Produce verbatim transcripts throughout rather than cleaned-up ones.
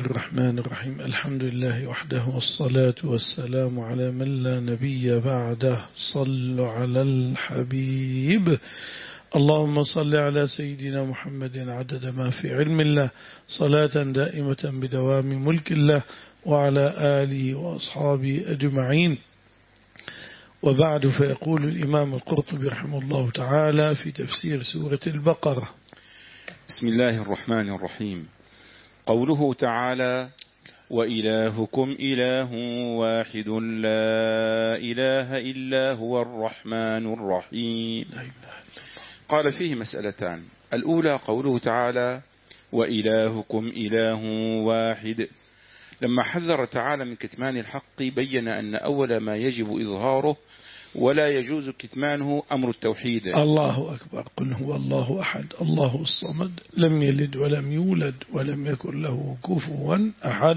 الرحمن الرحيم. الحمد لله وحده والصلاة والسلام على من لا نبي بعده. صلوا على الحبيب. اللهم صل على سيدنا محمد عدد ما في علم الله، صلاة دائمة بدوام ملك الله، وعلى آله وأصحابه أجمعين. وبعد، فيقول الإمام القرطبي رحمه الله تعالى في تفسير سورة البقرة: بسم الله الرحمن الرحيم. قوله تعالى: وإلهكم إله واحد لا إله إلا هو الرحمن الرحيم. قال فيه مسألتان. الأولى قوله تعالى: وإلهكم إله واحد. لما حذر تعالى من كتمان الحق بين أن أول ما يجب إظهاره ولا يجوز كتمانه أمر التوحيد. الله أكبر. قل هو الله أحد الله الصمد لم يلد ولم يولد ولم يكن له كفوا أحد.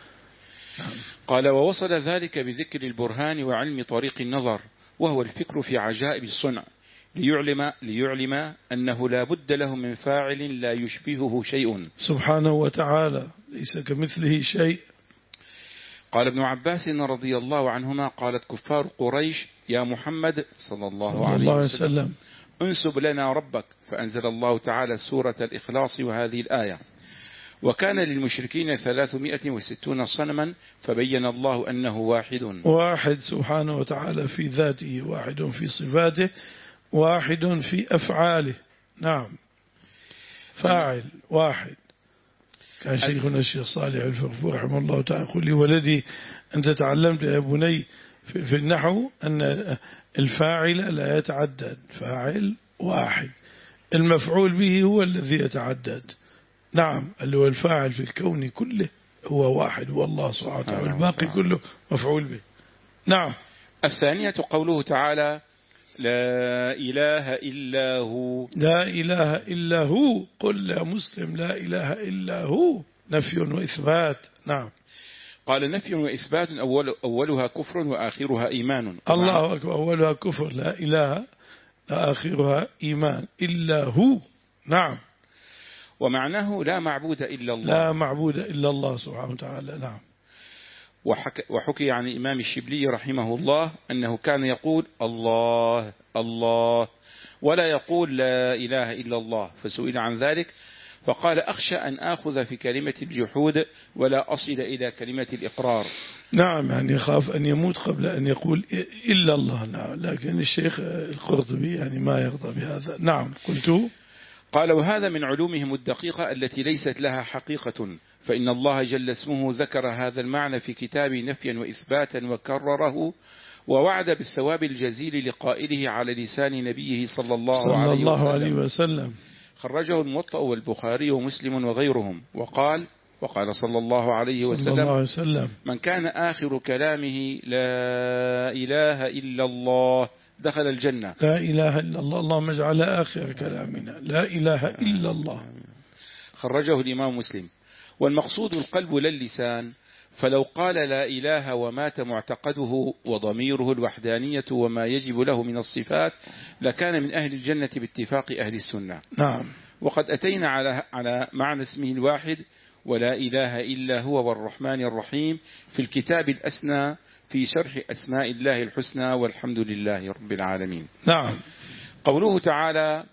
قال: ووصل ذلك بذكر البرهان وعلم طريق النظر، وهو الفكر في عجائب الصنع، ليعلم, ليعلم أنه لا بد له من فاعل لا يشبهه شيء سبحانه وتعالى، ليس كمثله شيء. قال ابن عباس رضي الله عنهما: قالت كفار قريش: يا محمد صلى الله عليه وسلم انسب لنا ربك، فأنزل الله تعالى سورة الإخلاص وهذه الآية: وكان للمشركين ثلاثمائة وستون صنما، فبين الله أنه واحد واحد سبحانه وتعالى في ذاته، واحد في صفاته، واحد في أفعاله. نعم، فاعل واحد. كان شيخنا الشيخ صالح الفغفور رحمه الله تعالى يقول لولدي: أنت تعلمت يا بني في النحو أن الفاعل لا يتعدد، فاعل واحد، المفعول به هو الذي يتعدد. نعم، اللي هو الفاعل في الكون كله هو واحد، والله سبحانه وتعالى، الباقي كله مفعول به. نعم. الثانية قوله تعالى: لا إله إلا هو. لا إله إلا هو. قل يا مسلم: لا إله إلا هو. نفي وإثبات. نعم. قال: نفي وإثبات أول أولها كفر وآخرها إيمان. الله أكبر. أولها كفر لا إله، آخرها إيمان. إلا هو. نعم. ومعناه لا معبود إلا الله. لا معبود إلا الله سبحانه وتعالى. نعم. وحكي, وحكي عن الإمام الشبلي رحمه الله أنه كان يقول الله الله ولا يقول لا إله إلا الله، فسئل عن ذلك فقال: أخشى أن آخذ في كلمة الجحود ولا أصل إلى كلمة الإقرار. نعم، يعني يخاف أن يموت قبل أن يقول إلا الله. نعم، لكن الشيخ القرطبي يعني ما يرضى بهذا. نعم. قلت: قال: وهذا من علومهم الدقيقة التي ليست لها حقيقة، فإن الله جل اسمه ذكر هذا المعنى في كتابه نفيا وإثباتا وكرره، ووعد بالثواب الجزيل لقائله على لسان نبيه صلى الله, صلى عليه, الله وسلم. عليه وسلم. خرجه الموطأ والبخاري ومسلم وغيرهم. وقال وقال صلى الله عليه صلى وسلم: الله عليه وسلم: من كان آخر كلامه لا إله إلا الله دخل الجنة. لا إله إلا الله. اللهم اجعل آخر كلامنا لا إله إلا الله. خرجه الإمام مسلم. والمقصود القلب لا اللسان، فلو قال لا إله ومات معتقده وضميره الوحدانية وما يجب له من الصفات لكان من أهل الجنة باتفاق أهل السنة. نعم. وقد أتينا على على معنى اسمه الواحد ولا إله إلا هو والرحمن الرحيم في الكتاب الأسنى في شرح أسماء الله الحسنى، والحمد لله رب العالمين. نعم. قوله تعالى: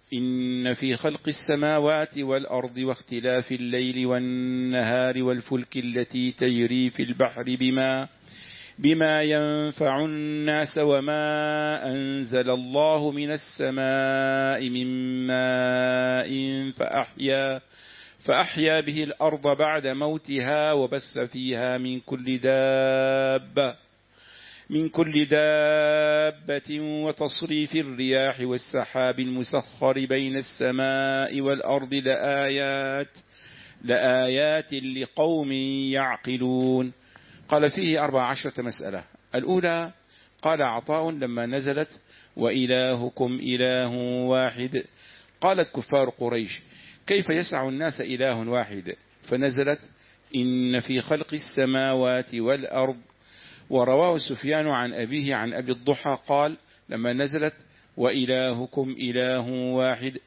إن في خلق السماوات والأرض واختلاف الليل والنهار والفلك التي تجري في البحر بما بما ينفع الناس وما أنزل الله من السماء من ماء فأحيا فأحيا به الأرض بعد موتها وبث فيها من كل دابة من كل دابة وتصريف الرياح والسحاب المسخر بين السماء والأرض لآيات لآيات لقوم يعقلون. قال فيه أربع عشرة مسألة. الأولى قال عطاء لما نزلت: وإلهكم إله واحد، قالت كفار قريش: كيف يسع الناس إله واحد؟ فنزلت: إن في خلق السماوات والأرض. ورواه سفيان عن أبيه عن أبي الضحى قال لما نزلت: وإلهكم إله واحد،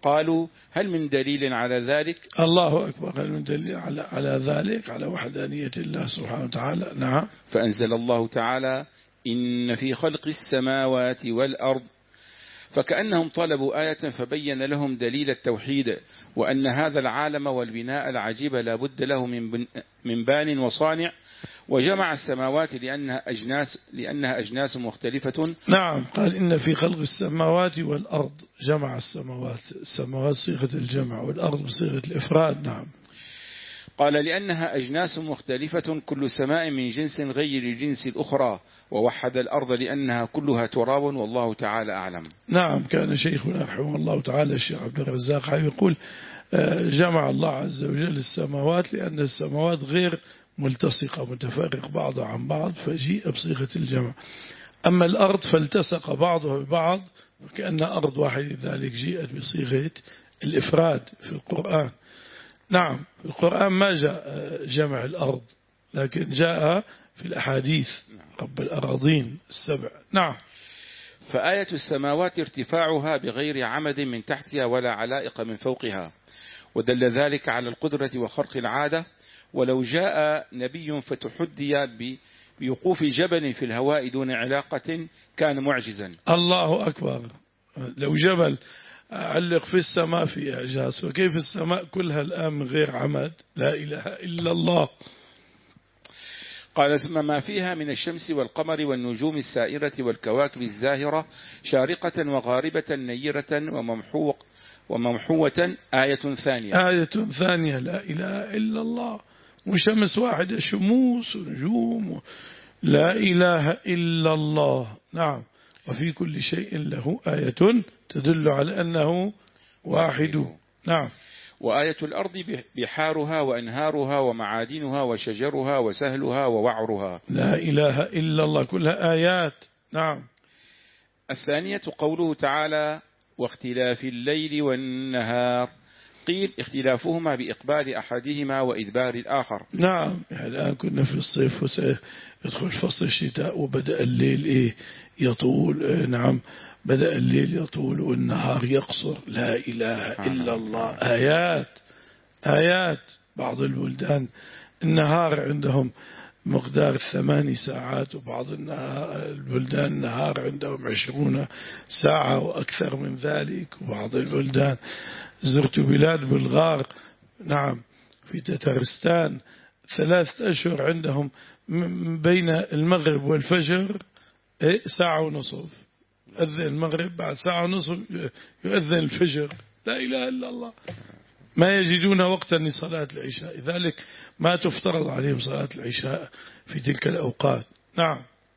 قالوا هل من دليل على ذلك؟ الله أكبر. هل من دليل على, على ذلك، على وحدانية الله سبحانه وتعالى؟ نعم. فأنزل الله تعالى إن في خلق السماوات والأرض، فكأنهم طلبوا آية فبين لهم دليل التوحيد، وأن هذا العالم والبناء العجيب لا بد له من من بان وصانع، وجمع السماوات لأنها أجناس لأنها أجناس مختلفة. نعم. قال إن في خلق السماوات والأرض، جمع السماوات، السماوات صيغة الجمع والأرض بصيغة الإفراد. نعم. قال لأنها أجناس مختلفة كل سماء من جنس غير جنس الأخرى، ووحد الأرض لأنها كلها تراب، والله تعالى أعلم. نعم. كان شيخنا رحمه الله تعالى الشيخ عبد الرزاق يقول جمع الله عز وجل السماوات لأن السماوات غير ملتصقة متفرق بعضها عن بعض، فجيء بصيغة الجمع. أما الأرض فالتصق بعضها ببعض وكأن أرض واحد، لذلك جيءت بصيغة الإفراد في القرآن. نعم. في القرآن ما جاء جمع الأرض، لكن جاء في الأحاديث رب الأراضين السبع. نعم. فآية السماوات ارتفاعها بغير عمد من تحتها ولا علائق من فوقها، ودل ذلك على القدرة وخرق العادة. ولو جاء نبي فتحدي بوقوف جبل في الهواء دون علاقة كان معجزا. الله أكبر. لو جبل علق في السماء في إعجاز، وكيف السماء كلها الآن من غير عمد؟ لا إله إلا الله. قال ثم ما فيها من الشمس والقمر والنجوم السائرة والكواكب الزاهرة شارقة وغاربة نيرة وممحوق وممحوة آية ثانية. آية ثانية. لا إله إلا الله. وشمس واحدة، شموس ونجوم. لا إله إلا الله. نعم. وفي كل شيء له آية تدل على أنه واحد. نعم. وآية الأرض بحارها وأنهارها ومعادنها وشجرها وسهلها ووعرها. لا إله إلا الله. كلها آيات. نعم. الثانية قوله تعالى واختلاف الليل والنهار، قيل اختلافهما بإقبال أحدهما وإدبار الآخر. نعم. الآن كنا في الصيف وسيدخل فصل الشتاء وبدأ الليل إيه يطول. نعم. بدأ الليل يطول والنهار يقصر. لا إله إلا الله. آيات آيات. بعض البلدان النهار عندهم مقدار ثماني ساعات، وبعض البلدان النهار عندهم عشرون ساعة وأكثر من ذلك. وبعض البلدان زرت بلاد بلغار، نعم، في تترستان، ثلاثة أشهر عندهم بين المغرب والفجر ساعة ونصف. يؤذن المغرب بعد ساعة ونصف يؤذن الفجر. لا إله إلا الله. ما يجدون وقتا لصلاة العشاء، لذلك ما تفترض عليهم صلاة العشاء في تلك الأوقات. نعم.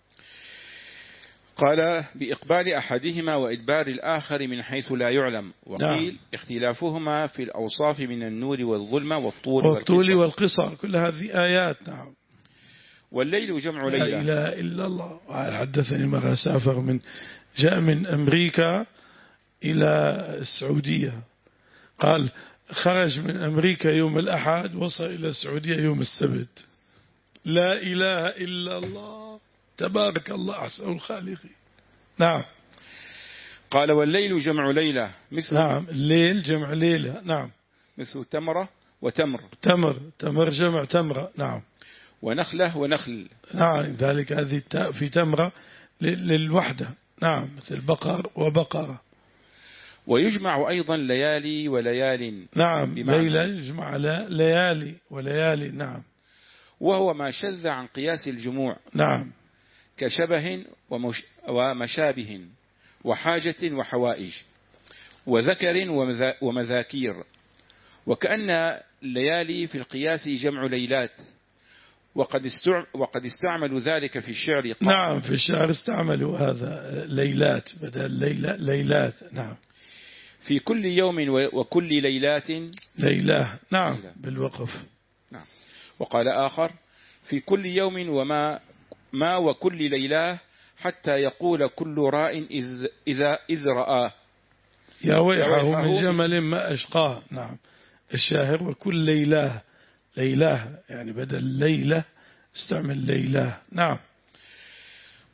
قال بإقبال أحدهما وإدبار الآخر من حيث لا يعلم. وقيل نعم. اختلافهما في الأوصاف من النور والظلمة والطول والطول والقصر. كل هذه آيات. نعم. والليل جمع ليلة. لا إله إلا الله. حدثني مرة سافر من جاء من أمريكا إلى السعودية، قال خرج من أمريكا يوم الأحد وصل إلى السعودية يوم السبت. لا إله إلا الله. تبارك الله أحسن الخالقين. نعم. قال والليل جمع ليلة مثل نعم. الليل جمع ليلة. نعم. مثل تمرة وتمر. تمر تمر جمع تمرة. نعم. ونخلة ونخل. نعم. ذلك هذه التاء في تمرة للوحدة. نعم. مثل بقر وبقرة. ويجمع أيضا ليالي وليال. نعم. ليلة يجمع ليالي وليالي. نعم. وهو ما شذ عن قياس الجموع. نعم. كشبه ومش ومشابه وحاجة وحوائج وذكر ومذاكير. وكأن الليالي في القياس جمع ليلات، وقد وقد استعملوا ذلك في الشعر. نعم. في الشعر استعملوا هذا ليلات بدل ليلة ليلات. نعم. في كل يوم وكل ليلات ليلة. نعم. ليلة. بالوقف. نعم. وقال آخر في كل يوم وما ما وكل ليلة حتى يقول كل راء إذ إذا إذ رآه يا ويحه من جمل ما أشقاه. نعم. الشاهر وكل ليلة ليلة يعني بدل ليلة استعمل ليلة. نعم.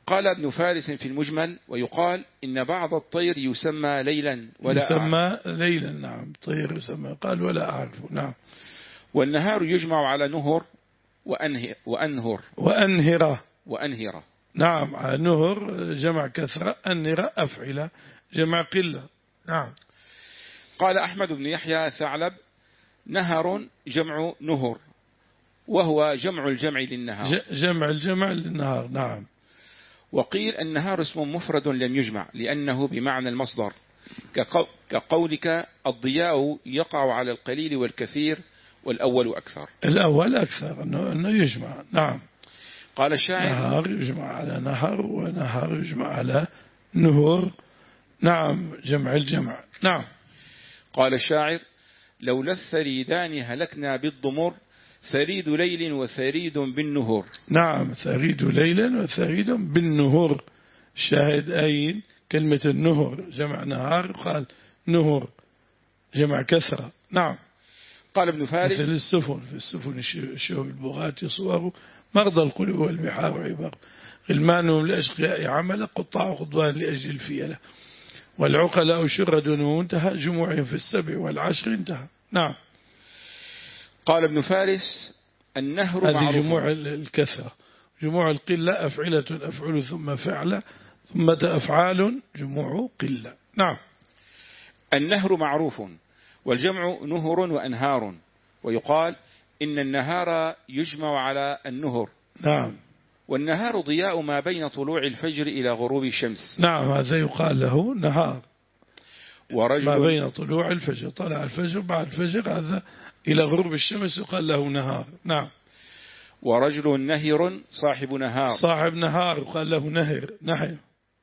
قال ابن فارس في المجمل: ويقال إن بعض الطير يسمى ليلا ولا يسمى أعرف. ليلا، نعم، طير يسمى، قال ولا أعرفه، نعم. والنهار يجمع على نهر وأنهر وأنهر وأنهرة وأنهرة نعم، نهر جمع كثرة، أنهرة أفعلة جمع قلة، نعم. قال أحمد بن يحيى ثعلب: نهر جمع نهر، وهو جمع الجمع للنهار. جمع الجمع للنهار، نعم. وقيل النهار اسم مفرد لم يجمع لأنه بمعنى المصدر، كقولك الضياء يقع على القليل والكثير، والأول أكثر. الأول أكثر أنه يجمع، نعم. قال الشاعر: نهار يجمع على نهر، ونهار يجمع على نهر، نعم، جمع الجمع، نعم. قال الشاعر: لولا الثريدان هلكنا بالضمر، ثريد ليل وثريد بالنهر. نعم، ثريد ليل وثريد بالنهر. الشاهد أين كلمة النهر جمع نهار، قال نهر جمع كثرة، نعم. قال ابن فارس: مثل السفن، في السفن الشهب البغاة صور، مرضى القلوب والبحار عبر، غلمانهم لأشقياء عمل، قطاع خضوان لأجل الفيلة، والعقلاء شرد وانتهى، جموعهم في السبع والعشر انتهى، نعم. قال ابن فارس: النهر هذه معروف. جموع الكثرة. جموع القلة أفعلة أفعل ثم فعل ثم أفعال، جموع قلة، نعم. النهر معروف، والجمع نهر وأنهار، ويقال إن النهار يجمع على النهر، نعم. والنهار ضياء ما بين طلوع الفجر إلى غروب الشمس، نعم، هذا يقال له نهار. ورجل ما بين طلوع الفجر، طلع الفجر بعد الفجر، هذا إلى غروب الشمس يقال له نهار، نعم. ورجل نهر صاحب نهار، صاحب نهار يقال له نهر، نهر.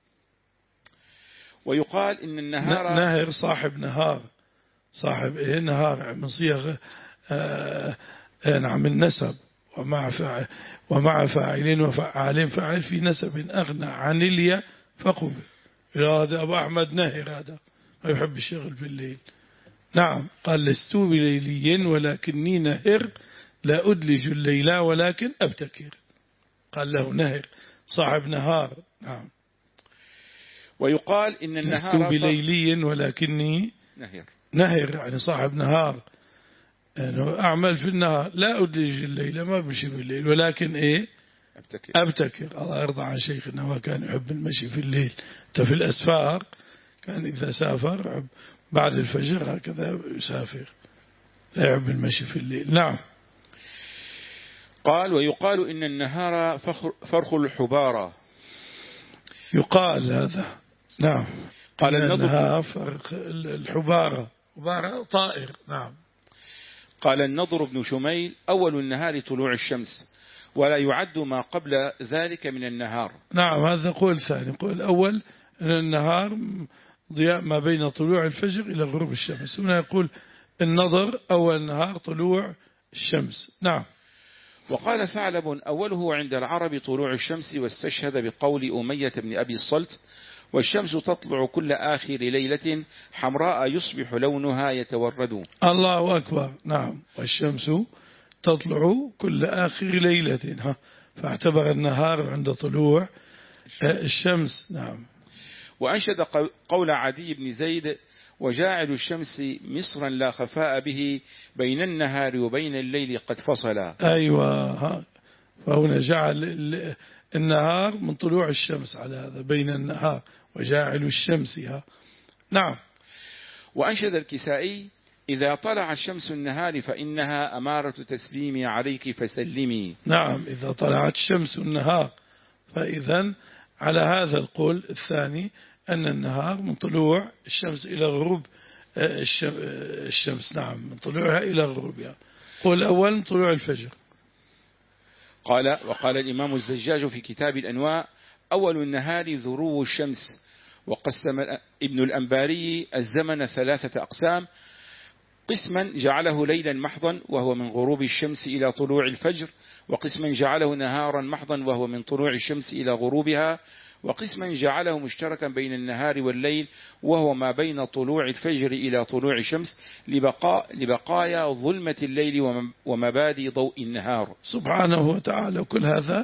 ويقال إن النهار نهر صاحب نهار، صاحب إيه نهار، من صيغ آه نعم النسب، ومع فاعل ومع فاعلين وفعالين، فاعل في نسب أغنى عن اليا فقبل. هذا أبو أحمد نهر، هذا ما يحب الشغل في الليل، نعم. قال لست بليلي ولكني نهر، لا أدلج الليل ولكن أبتكر، قال له نهر صاحب نهار، نعم. ويقال إن النهار لست بليلي ولكني نهر نهر، يعني صاحب نهار، يعني أعمل في النهار، لا أدلج الليل، ما بمشي في الليل، ولكن إيه أبتكر. أبتكر. الله يرضى عن شيخنا، وكان يحب المشي في الليل. في الأسفار كان إذا سافر بعد الفجر هكذا يسافر، لا يحب المشي في الليل، نعم. قال: ويقال إن النهار فرخ الحبارة. يقال هذا، نعم. قال النهار فرخ الحبارة، حبارة طائر، نعم. قال النضر بن شميل: أول النهار طلوع الشمس، ولا يعد ما قبل ذلك من النهار. نعم، هذا قول ثاني. قول أول أن النهار ضياء ما بين طلوع الفجر إلى غروب الشمس. هنا يقول النضر أول النهار طلوع الشمس، نعم. وقال ثعلب: أوله عند العرب طلوع الشمس، واستشهد بقول أمية بن أبي الصلت: والشمس تطلع كل آخر ليلة حمراء يصبح لونها يتورد. الله أكبر، نعم. والشمس تطلع كل آخر ليلة، فاعتبر النهار عند طلوع الشمس، نعم. وأنشد قول عدي بن زيد: وجاعل الشمس مصرا لا خفاء به، بين النهار وبين الليل قد فصلا. أيوة، فهنا جعل النهار من طلوع الشمس، على هذا بين النهار وجاعل الشمس، نعم. وأنشد الكسائي: إذا طلعت شمس النهار فإنها أمارة تسليمي عليك فسلمي. نعم، إذا طلعت شمس النهار، فإذا على هذا القول الثاني أن النهار من طلوع الشمس إلى غروب الشمس، نعم، من طلوعها إلى غروبها. قول الأول من طلوع الفجر. قال: وقال الإمام الزجاج في كتاب الأنواء: أول النهار ذروو الشمس. وقسم ابن الأنباري الزمن ثلاثة أقسام: قسما جعله ليلا محضا وهو من غروب الشمس إلى طلوع الفجر، وقسما جعله نهارا محضا وهو من طلوع الشمس إلى غروبها، وقسما جعله مشتركا بين النهار والليل وهو ما بين طلوع الفجر إلى طلوع الشمس، لبقاء لبقايا ظلمة الليل ومبادئ ضوء النهار. سبحانه وتعالى. كل هذا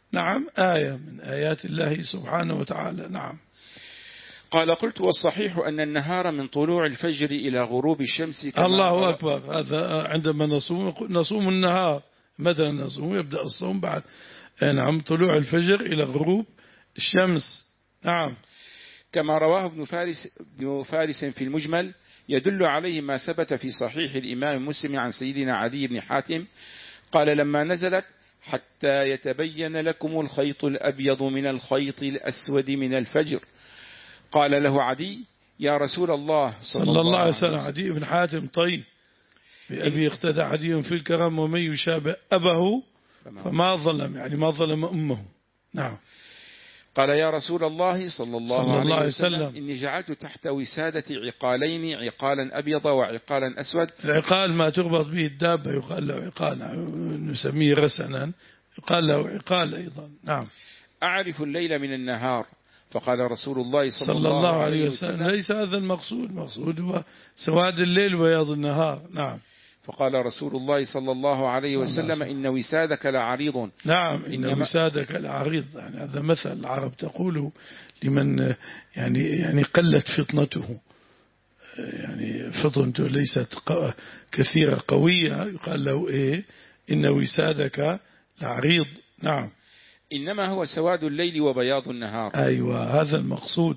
نعم آية من آيات الله سبحانه وتعالى. نعم. قال قلت والصحيح أن النهار من طلوع الفجر إلى غروب الشمس كما الله أكبر. هذا عندما نصوم نصوم النهار، متى نصوم؟ يبدأ الصوم بعد نعم طلوع الفجر إلى غروب الشمس. نعم. كما رواه ابن فارس, ابن فارس في المجمل، يدل عليه ما ثبت في صحيح الإمام مسلم عن سيدنا عدي بن حاتم قال لما نزلت حتى يتبين لكم الخيط الأبيض من الخيط الأسود من الفجر، قال له عدي يا رسول الله صلى, صلى الله عليه وسلم. عدي بن حاتم طيب بأبي اقتدى عدي في الكرم ومن يشابه أبه فما ظلم، يعني ما ظلم أمه. نعم. قال يا رسول الله صلى الله, صلى الله عليه وسلم, وسلم إني جعلت تحت وسادة عقالين عقالا أبيض وعقالا أسود. العقال ما تربط به الدابة يقال له عقال، نسميه رسنا، يقال له عقال أيضا. نعم. أعرف الليل من النهار، فقال رسول الله صلى, صلى الله, الله عليه عليه وسلم, وسلم ليس هذا المقصود، مقصود هو سواد الليل وبياض النهار. نعم. فقال رسول الله صلى الله عليه وسلم إن وسادك لعريض. نعم إن وسادك لعريض، يعني هذا مثل العرب تقوله لمن يعني يعني قلت فطنته، يعني فطنته ليست كثيرة قوية، يقال له إيه إن وسادك لعريض. نعم. إنما هو سواد الليل وبياض النهار. أيوة هذا المقصود،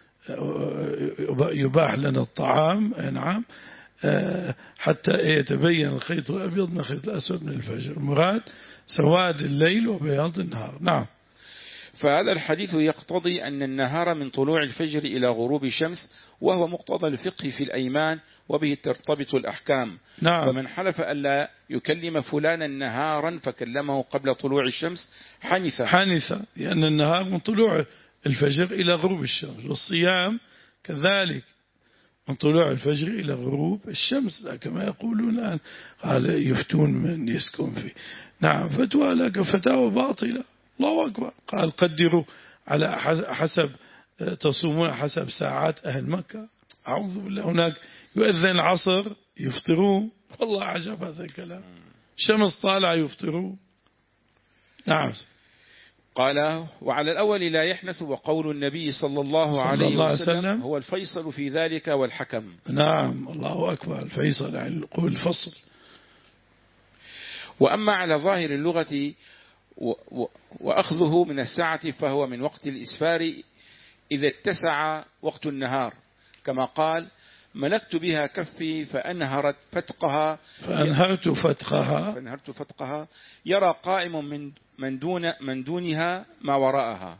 يباح لنا الطعام. نعم. حتى يتبين الخيط الأبيض من الخيط الأسود من الفجر، المراد سواد الليل وبياض النهار. نعم. فهذا الحديث يقتضي أن النهار من طلوع الفجر إلى غروب الشمس، وهو مقتضى الفقه في الأيمان وبه ترتبط الأحكام. نعم. فمن حلف ألا يكلم فلانا نهارا فكلمه قبل طلوع الشمس حنث حنث لأن النهار من طلوع الفجر إلى غروب الشمس، والصيام كذلك من طلوع الفجر إلى غروب الشمس، كما يقولون الآن، قال يفتون من يسكن فيه. نعم. فتوى لك فتاوى باطلة. الله أكبر. قال قدروا على حسب تصومون حسب ساعات أهل مكة. أعوذ بالله. هناك يؤذن العصر يفطرون. والله عجب هذا الكلام. شمس طالع يفطرون. نعم. قال وعلى الأول لا يحنث، وقول النبي صلى الله عليه الله وسلم وسلم هو الفيصل في ذلك والحكم. نعم. الله أكبر. الفيصل يعني قول الفصل. وأما على ظاهر اللغة وأخذه من الساعة فهو من وقت الإسفار إذا اتسع وقت النهار، كما قال ملكت بها كفي فأنهرت فتقها فأنهرت فتقها فأنهرت فتقها يرى قائم من من دون من دونها ما وراءها.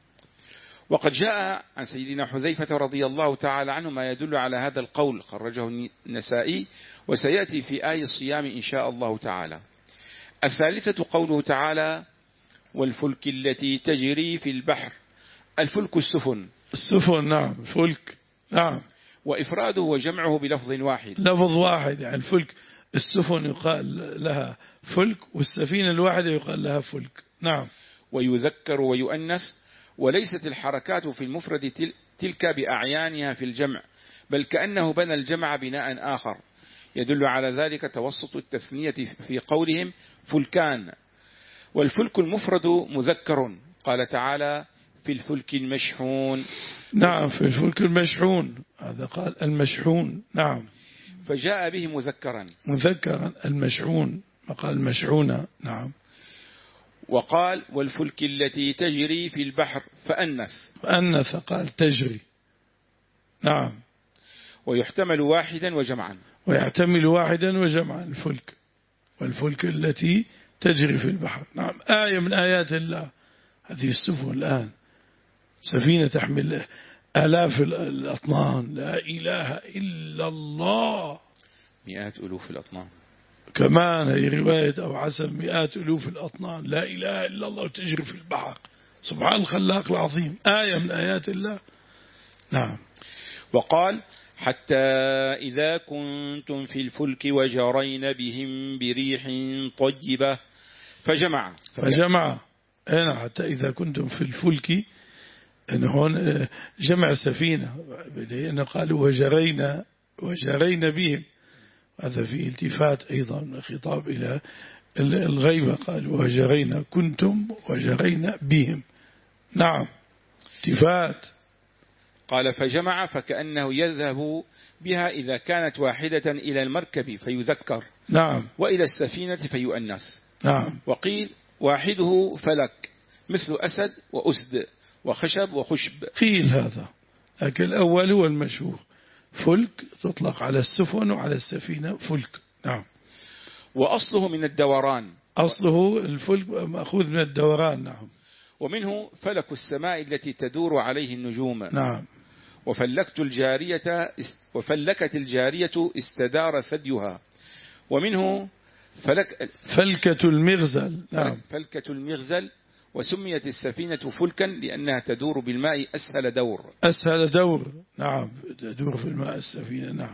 وقد جاء عن سيدنا حذيفة رضي الله تعالى عنه ما يدل على هذا القول، خرجه النسائي، وسيأتي في آي الصيام إن شاء الله تعالى. الثالثة قوله تعالى والفلك التي تجري في البحر. الفلك السفن. السفن. نعم. فلك. نعم. وإفراده وجمعه بلفظ واحد. لفظ واحد، يعني الفلك السفن يقال لها فلك، والسفينة الواحدة يقال لها فلك. نعم. ويذكر ويؤنث، وليست الحركات في المفرد تلك بأعيانها في الجمع، بل كأنه بنى الجمع بناء آخر يدل على ذلك توسط التثنية في قولهم فلكان. والفلك المفرد مذكر، قال تعالى في الفلك المشحون. نعم. في الفلك المشحون، هذا قال المشحون. نعم. فجاء به مذكرا مذكرا المشحون، وقال مشحونة. نعم. وقال والفلك التي تجري في البحر فأنث فأنث قال تجري. نعم. ويحتمل واحدا وجمعا ويحتمل واحدا وجمعا الفلك، والفلك التي تجري في البحر. نعم. آية من آيات الله هذه السفن الآن، سفينة تحمل آلاف الأطنان، لا إله إلا الله، مئات ألوف الأطنان كمان هي رواية أو حسب مئات ألوف الأطنان، لا إله إلا الله تجري في البحر. سبحان الخلاق العظيم. آية من آيات الله. نعم. وقال حتى إذا كنتم في الفلك وجرين بهم بريح طيبة فجمع فجمع هنا حتى إذا كنتم في الفلك، إن هون جمع سفينة، لأن قالوا وجرينا وجرينا بهم، هذا فيه التفات أيضا خطاب إلى الغيبة قال وجرينا كنتم وجرينا بهم. نعم التفات. قال فجمع فكأنه يذهب بها إذا كانت واحدة إلى المركب فيذكر. نعم. وإلى السفينة فيؤنس. نعم. وقيل واحده فلك مثل أسد وأسد وخشب وخشب. قيل هذا، لكن الأول هو المشهور، فلك تطلق على السفن وعلى السفينة فلك. نعم. وأصله من الدوران، أصله الفلك مأخوذ من الدوران. نعم. ومنه فلك السماء التي تدور عليه النجوم. نعم. وفلكت الجارية وفلكت الجارية استدار ثديها. ومنه فلك فلكة المغزل. نعم. فلكة المغزل. وسميت السفينة فلكا لأنها تدور بالماء أسهل دور. أسهل دور. نعم تدور في الماء السفينة. نعم.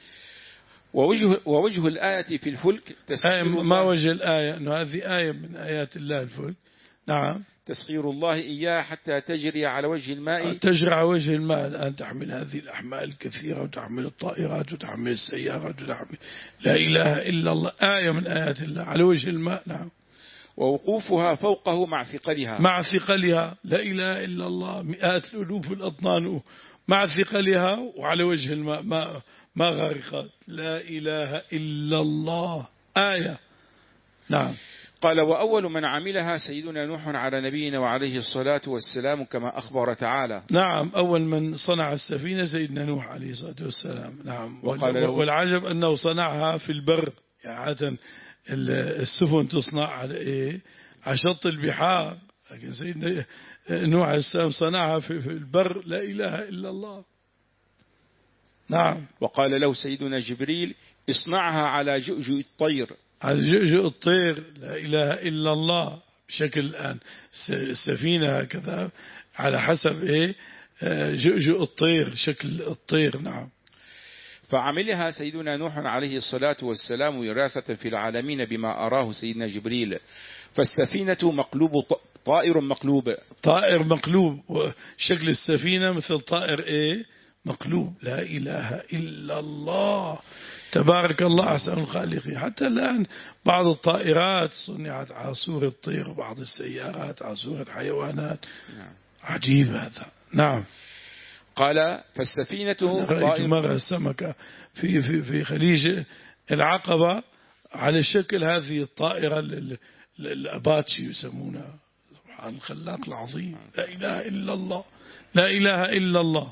ووجه, ووجه الآية في الفلك تسخير ما وجه الآية؟ أنه هذه آية من آيات الله الفلك. نعم. تسخير الله إياه حتى تجري على وجه الماء. تجري على وجه الماء. الآن تحمل هذه الأحمال الكثيرة وتحمل الطائرات وتحمل السيارات وتحمل لا إله إلا الله، آية من آيات الله على وجه الماء. نعم. ووقوفها فوقه مع ثقلها. مع ثقلها لا إله إلا الله، مئات الألوف الأطنان مع ثقلها وعلى وجه الماء ما, ما غرقت. لا إله إلا الله آية. نعم. قال وأول من عملها سيدنا نوح على نبينا وعليه الصلاة والسلام كما أخبر تعالى. نعم. أول من صنع السفينة سيدنا نوح عليه الصلاة والسلام. نعم. وقال والعجب أنه صنعها في البر. يعني عادة السفن تصنع على إيه؟ على شط البحار، لكن سيدنا نوح عليه السلام صنعها في البر. لا إله إلا الله. نعم. وقال له سيدنا جبريل اصنعها على جؤجؤ الطير. على جؤجؤ الطير. لا إله إلا الله. بشكل الآن السفينة هكذا على حسب إيه جؤجؤ الطير، شكل الطير. نعم. فعملها سيدنا نوح عليه الصلاة والسلام وراثة في العالمين بما أراه سيدنا جبريل. فالسفينة مقلوب طائر مقلوب. طائر مقلوب. شكل السفينة مثل طائر إيه مقلوب. لا إله إلا الله. تبارك الله أحسن الخالقين. حتى الآن بعض الطائرات صنعت على صورة طير، وبعض السيارات على صورة حيوانات. عجيب هذا. نعم. قال فالسفينة رأيت مرة السمكة في في في خليج العقبة على شكل هذه الطائرة الأباتشي يسمونها. سبحان الخلاق العظيم. لا إله إلا الله. لا إله إلا الله.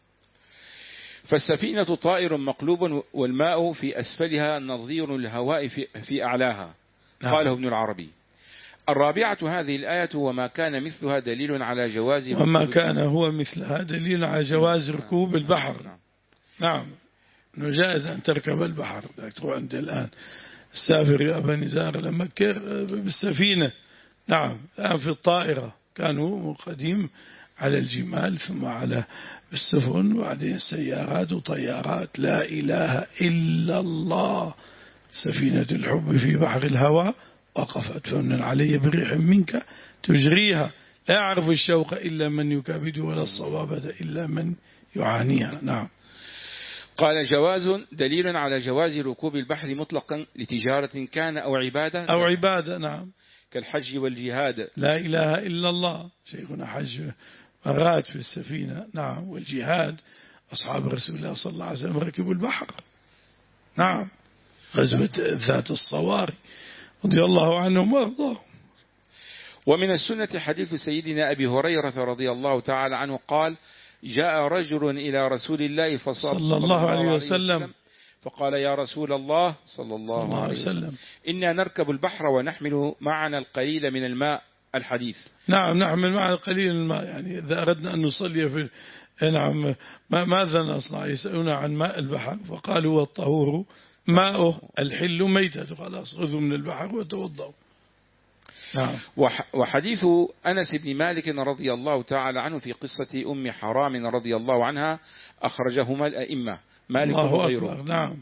فالسفينة طائر مقلوب والماء في أسفلها نظير الهواء في, في أعلاها. نعم. قاله ابن العربي. الرابعة هذه الآية وما كان مثلها دليل على جواز وما كان هو مثلها دليل على جواز ركوب البحر. نعم. أنه جائز أن تركب البحر. تروح أنت الآن السافر يا أبا نزار لما كر بالسفينة. نعم. الآن في الطائرة. كانوا قديم على الجمال ثم على السفن وبعدين السيارات وطيارات. لا إله إلا الله. سفينة الحب في بحر الهوى وقفت فمن علي بريح منك تجريها. لا يعرف الشوق إلا من يكابد ولا الصوابة إلا من يعانيها. نعم. قال جواز دليل على جواز ركوب البحر مطلقا لتجارة كان أو عبادة. أو عبادة. نعم. كالحج والجهاد. لا إله إلا الله. شيخنا حج مرات في السفينة. نعم. والجهاد أصحاب رسول الله صلى الله عليه وسلم ركبوا البحر. نعم. غزوة ذات الصواري رضي الله عنهم وارضاهم. ومن السنة حديث سيدنا أبي هريرة رضي الله تعالى عنه قال جاء رجل إلى رسول الله صلى الله عليه وسلم فقال يا رسول الله صلى الله عليه وسلم إنا نركب البحر ونحمل معنا القليل من الماء الحديث. نعم. نحمل معنا القليل من الماء. يعني إذا أردنا أن نصلي في نعم ماذا نصنع؟ يسألون عن ماء البحر فقالوا والطهور ماءه الحل ميتة. خلاص خذوا من البحر وتوضوا. نعم. وحديث أنس بن مالك رضي الله تعالى عنه في قصة أم حرام رضي الله عنها أخرجهما الأئمة مالك وغيره. نعم.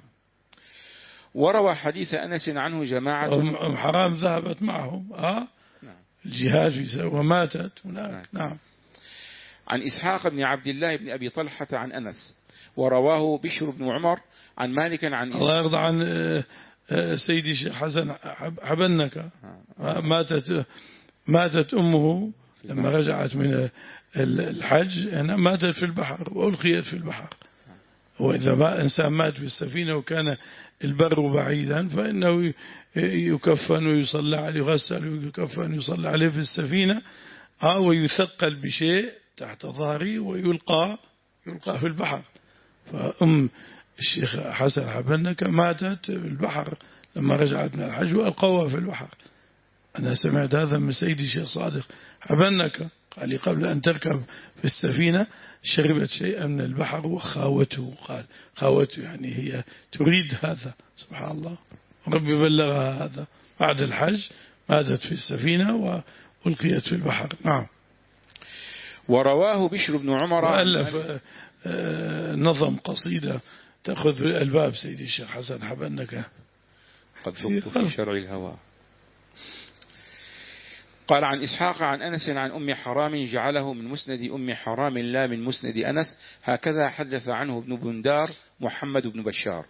وروى حديث أنس عنه جماعة. أم حرام ذهبت معهم آه؟ نعم. الجهاد وماتت هناك. نعم. نعم. عن إسحاق بن عبد الله بن أبي طلحة عن أنس. ورواه بشر بن عمر عن مالك عن الله يرضى عن سيدي الشيخ حسن حبنك ماتت ماتت أمه لما رجعت من الحج ماتت في البحر وألقيت في البحر. وإذا ما إنسان مات في السفينة وكان البر بعيدا فإنه يكفن ويصلى عليه، يغسل ويكفن ويصلى عليه في السفينة أو يثقل بشيء تحت ظهره ويلقى يلقى في البحر. فأم الشيخ حسن حبنك ماتت في البحر لما رجعت من الحج وألقوها في البحر. أنا سمعت هذا من سيدي الشيخ صادق حبنك قال لي قبل أن تركب في السفينة شربت شيئا من البحر وخاوته. قال خاوته يعني هي تريد هذا. سبحان الله، ربي بلغها هذا بعد الحج، ماتت في السفينة وألقيت في البحر. نعم. ورواه بشر بن عمر وألف نظم قصيدة تأخذ بالباب سيدي الشيخ حسن حبنك قد ضبط في شرع الهوى. قال عن إسحاق عن أنس عن أم حرام جعله من مسند أم حرام لا من مسند أنس، هكذا حدث عنه ابن بندار محمد بن بشار.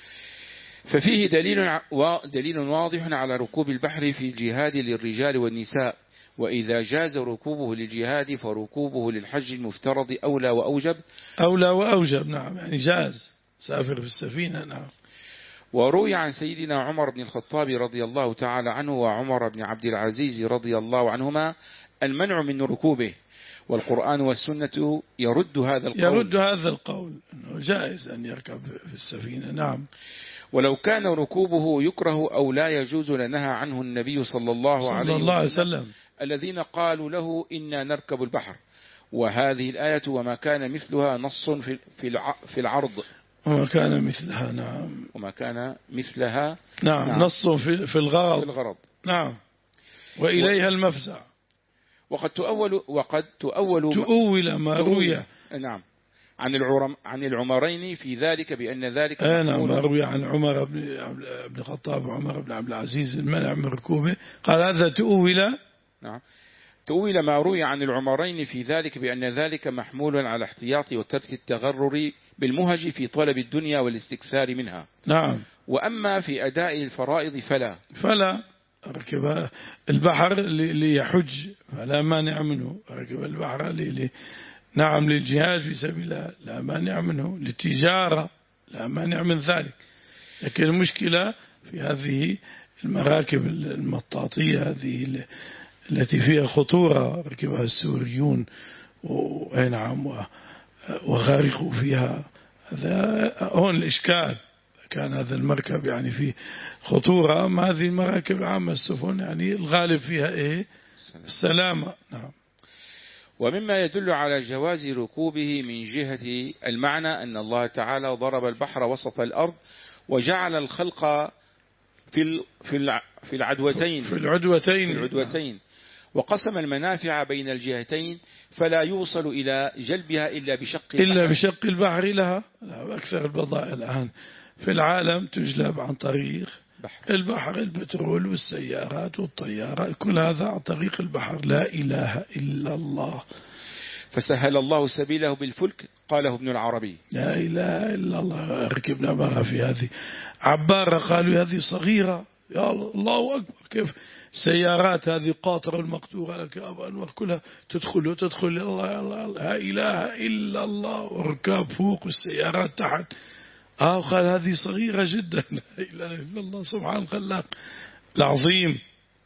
ففيه دليل دليل واضح على ركوب البحر في الجهاد للرجال والنساء، وإذا جاز ركوبه للجهاد فركوبه للحج المفترض أولى وأوجب. أولى وأوجب نعم، يعني جاز سافر في السفينة. نعم. وروي عن سيدنا عمر بن الخطاب رضي الله تعالى عنه وعمر بن عبد العزيز رضي الله عنهما المنع من ركوبه، والقرآن والسنة يرد هذا القول يرد هذا القول أنه جائز أن يركب في السفينة. نعم. ولو كان ركوبه يكره أو لا يجوز لنهى عنه النبي صلى الله عليه صلى الله عليه وسلم الذين قالوا له إنا نركب البحر. وهذه الآية وما كان مثلها نص في في العرض وما كان مثلها. نعم. وما كان مثلها نعم, نعم. نص في في الغرض. في الغرض. نعم. وإليها المفزع. وقد تؤول وقد تؤول تؤول ما روي. نعم. عن العرم عن العمرين في ذلك بأن ذلك نعم ما روي عن عمر بن بن الخطاب وعمر بن عبد العزيز المنع من ركوبه. قال هذا تؤول. نعم. تؤول ما روي عن العمرين في ذلك بأن ذلك محمول على احتياط وترك التغرر بالمهج في طلب الدنيا والاستكثار منها. نعم. وأما في أداء الفرائض فلا فلا ركب البحر ليحج فلا مانع منه. ركب البحر لي نعم للجهاد في سبيل الله لا مانع منه، للتجارة لا مانع من ذلك. لكن المشكلة في هذه المراكب المطاطية هذه التي فيها خطورة ركبها السوريون ونعم وغارقوا فيها. هذا هون الإشكال. كان هذا المركب يعني فيه خطورة، ما هذه المراكب العامة السفن يعني الغالب فيها إيه السلامة. نعم. ومما يدل على جواز ركوبه من جهة المعنى أن الله تعالى ضرب البحر وسط الأرض وجعل الخلق في في في العدوتين في العدوتين, في العدوتين وقسم المنافع بين الجهتين فلا يوصل إلى جلبها إلا بشق البحر إلا بشق البحر لها. أكثر البضائع الآن في العالم تجلب عن طريق بحر. البحر، البترول والسيارات والطيارات كل هذا عن طريق البحر. لا إله إلا الله. فسهل الله سبيله بالفلك قاله ابن العربي. لا إله إلا الله. ركبنا معها في هذه عبارة قالوا هذه صغيرة يا الله أكبر. كيف سيارات هذه قاطرة المقطورة لك أبا أنور كلها تدخل وتدخل. الله الله لا إله إلا الله. وركاب فوق والسيارات تحت. آه قال هذه صغيرة جدا. لا إله إلا الله سبحان الخلاق العظيم.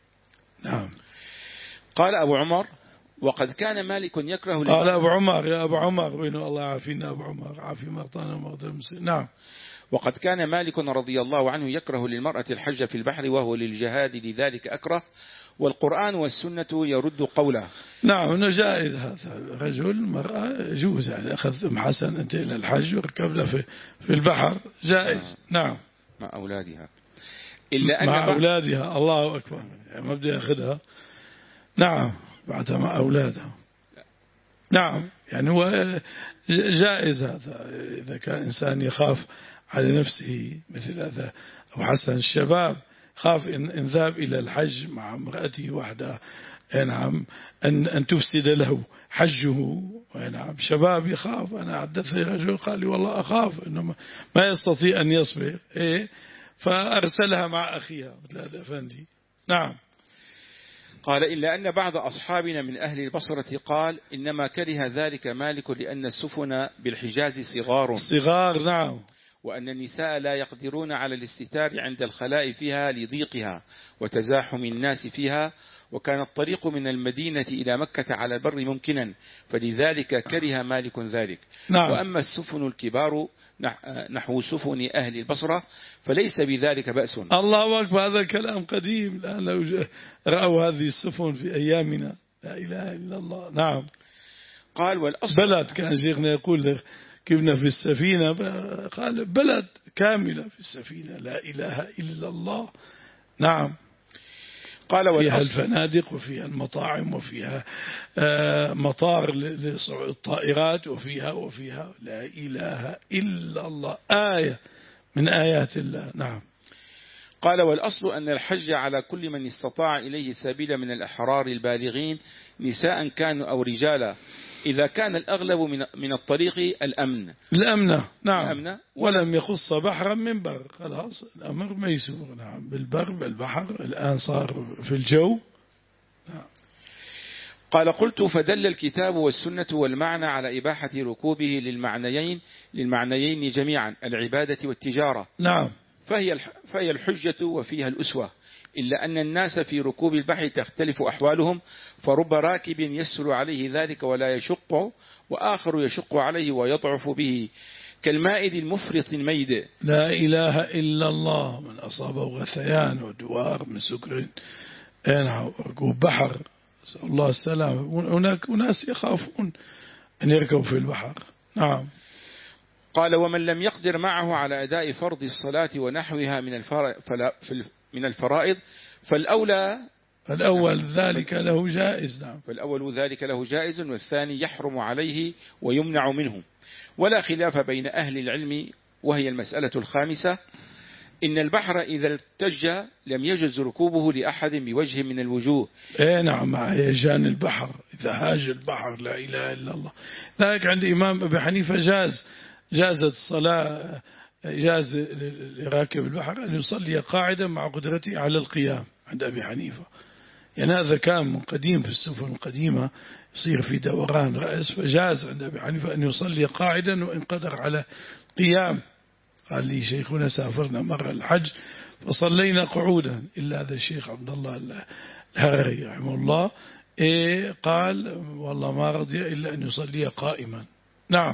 نعم. قال أبو عمر وقد كان مالك يكره. قال أبو عمر يا أبو عمر وين الله عافينا أبو عمر عافي مرضانا ومرضى المسلمين. نعم. وقد كان مالك رضي الله عنه يكره للمرأة الحج في البحر وهو للجهاد لذلك أكره، والقرآن والسنة يرد قوله. نعم إنه جائز هذا. رجل مرأة يجوز يعني أخذ أم حسن أنت إلى الحج وركب له في في البحر جائز. آه. نعم. مع أولادها إلا أن مع أولادها. الله أكبر يعني ما بدي أخذها. نعم بعدها مع أولادها. نعم يعني هو جائز هذا إذا كان إنسان يخاف على نفسه مثل هذا أو حسن الشباب خاف إن, إن ذهب إلى الحج مع امرأته وحدها نعم أن, أن تفسد له حجه. نعم شباب يخاف. أنا حدثني رجل قال لي والله أخاف إنه ما يستطيع أن يصبر إيه فأرسلها مع أخيها مثل هذا أفندي. نعم. قال إلا أن بعض أصحابنا من أهل البصرة قال إنما كره ذلك مالك لأن السفن بالحجاز صغار صغار نعم، وأن النساء لا يقدرون على الاستتار عند الخلاء فيها لضيقها وتزاحم الناس فيها، وكان الطريق من المدينة إلى مكة على البر ممكنا، فلذلك كره مالك ذلك. نعم. وأما السفن الكبار نحو سفن أهل البصرة فليس بذلك بأس. الله أكبر، هذا كلام قديم، الآن لو رأوا هذه السفن في أيامنا لا إله إلا الله. نعم. قال والأصل بلد، كان شيخنا يقول كنا في السفينة، قال بلد كاملة في السفينة لا إله إلا الله. نعم. قال فيها الفنادق وفيها المطاعم وفيها مطار للطائرات وفيها وفيها لا إله إلا الله، آية من آيات الله. نعم. قال والأصل أن الحج على كل من استطاع إليه سبيلا من الأحرار البالغين نساء كانوا أو رجالا، إذا كان الأغلب من من الطريق الأمن الأمن. نعم. الأمن ولم يخص بحرا من بر، خلاص الأمر ميسور. نعم. بالبر بالبحر، الآن صار في الجو. نعم. قال قلت فدل الكتاب والسنة والمعنى على إباحة ركوبه للمعنيين للمعنيين جميعا العبادة والتجارة. نعم. فهي فهي الحجة وفيها الأسوة، إلا أن الناس في ركوب البحر تختلف أحوالهم، فرب راكب يسهل عليه ذلك ولا يشق، وآخر يشق عليه ويضعف به، كالمائد المفرط الميد. لا إله إلا الله، من أصابه غثيان ودوار من سكر ركوب بحر، نسأل الله السلامة. هناك ناس يخافون أن يركبوا في البحر. نعم. قال ومن لم يقدر معه على أداء فرض الصلاة ونحوها من من الفرائض فالأولى فالأول ذلك له جائز. نعم. فالأول ذلك له جائز، والثاني يحرم عليه ويمنع منه. ولا خلاف بين أهل العلم، وهي المسألة الخامسة، إن البحر إذا ارتج لم يجز ركوبه لأحد بوجه من الوجوه. إيه نعم، مع هيجان البحر، إذا هاج البحر لا إله إلا الله. ذلك عند إمام أبي حنيفة جاز جازت الصلاة، جاز لراكب البحر أن يصلي قاعدا مع قدرته على القيام عند أبي حنيفة. يعني هذا كان من قديم في السفن القديمة يصير في دوران رأس، فجاز عند أبي حنيفة أن يصلي قاعدا وإن قدر على قيام. قال لي شيخنا سافرنا مرة الحج فصلينا قعودا، إلا هذا الشيخ عبد الله الهرري رحمه الله إيه قال والله ما رضي إلا أن يصلي قائما. نعم.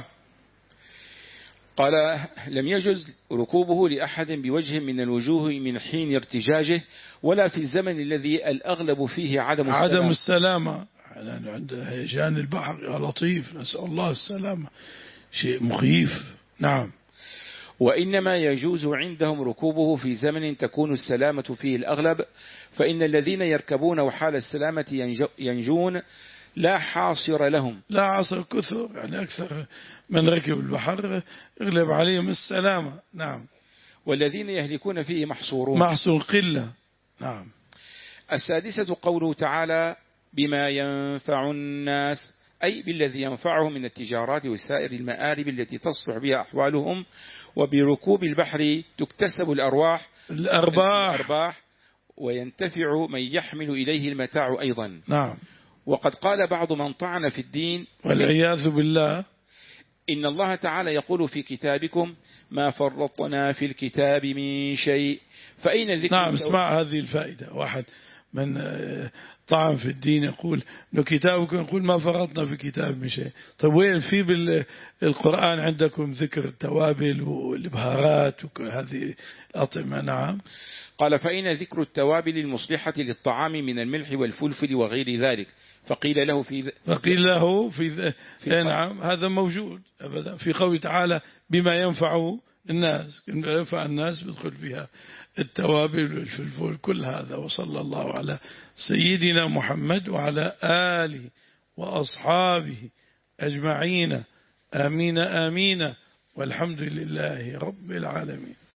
قال لم يجز ركوبه لأحد بوجه من الوجوه من حين ارتجاجه، ولا في الزمن الذي الأغلب فيه عدم السلامة. عدم السلامة عند هيجان البحر يا لطيف، نسأل الله السلامة، شيء مخيف. نعم. وإنما يجوز عندهم ركوبه في زمن تكون السلامة فيه الأغلب، فإن الذين يركبون وحال السلامة ينجون لا حاصر لهم. لا عاصر كثر، يعني أكثر من ركب البحر يغلب عليهم السلامة. نعم. والذين يهلكون فيه محصورون. محصور قلة. نعم. السادسة قوله تعالى بما ينفع الناس، أي بالذي ينفعهم من التجارات وسائر المآرب التي تصلح بها أحوالهم، وبركوب البحر تكتسب الأرواح الأرباح, الأرباح وينتفع من يحمل إليه المتاع أيضا. نعم. وقد قال بعض من طعن في الدين والعياذ بالله إن الله تعالى يقول في كتابكم ما فرطنا في الكتاب من شيء، فأين ذكر؟ نعم. اسمع هذه الفائدة، واحد من طعن في الدين يقول إنه كتابكم، يقول ما فرطنا في كتاب من شيء. طيب وين في بالقرآن عندكم ذكر التوابل والبهارات وكل هذه الأطعمة؟ نعم. قال فأين ذكر التوابل المصلحة للطعام من الملح والفلفل وغير ذلك؟ فقيل له في ذ... فقيل له في, ذ... في نعم هذا موجود أبدا في قوله تعالى بما ينفع الناس، ينفع الناس بدخل فيها التوابل والفلفل كل هذا. وصلى الله على سيدنا محمد وعلى آله وأصحابه أجمعين. آمين آمين، والحمد لله رب العالمين.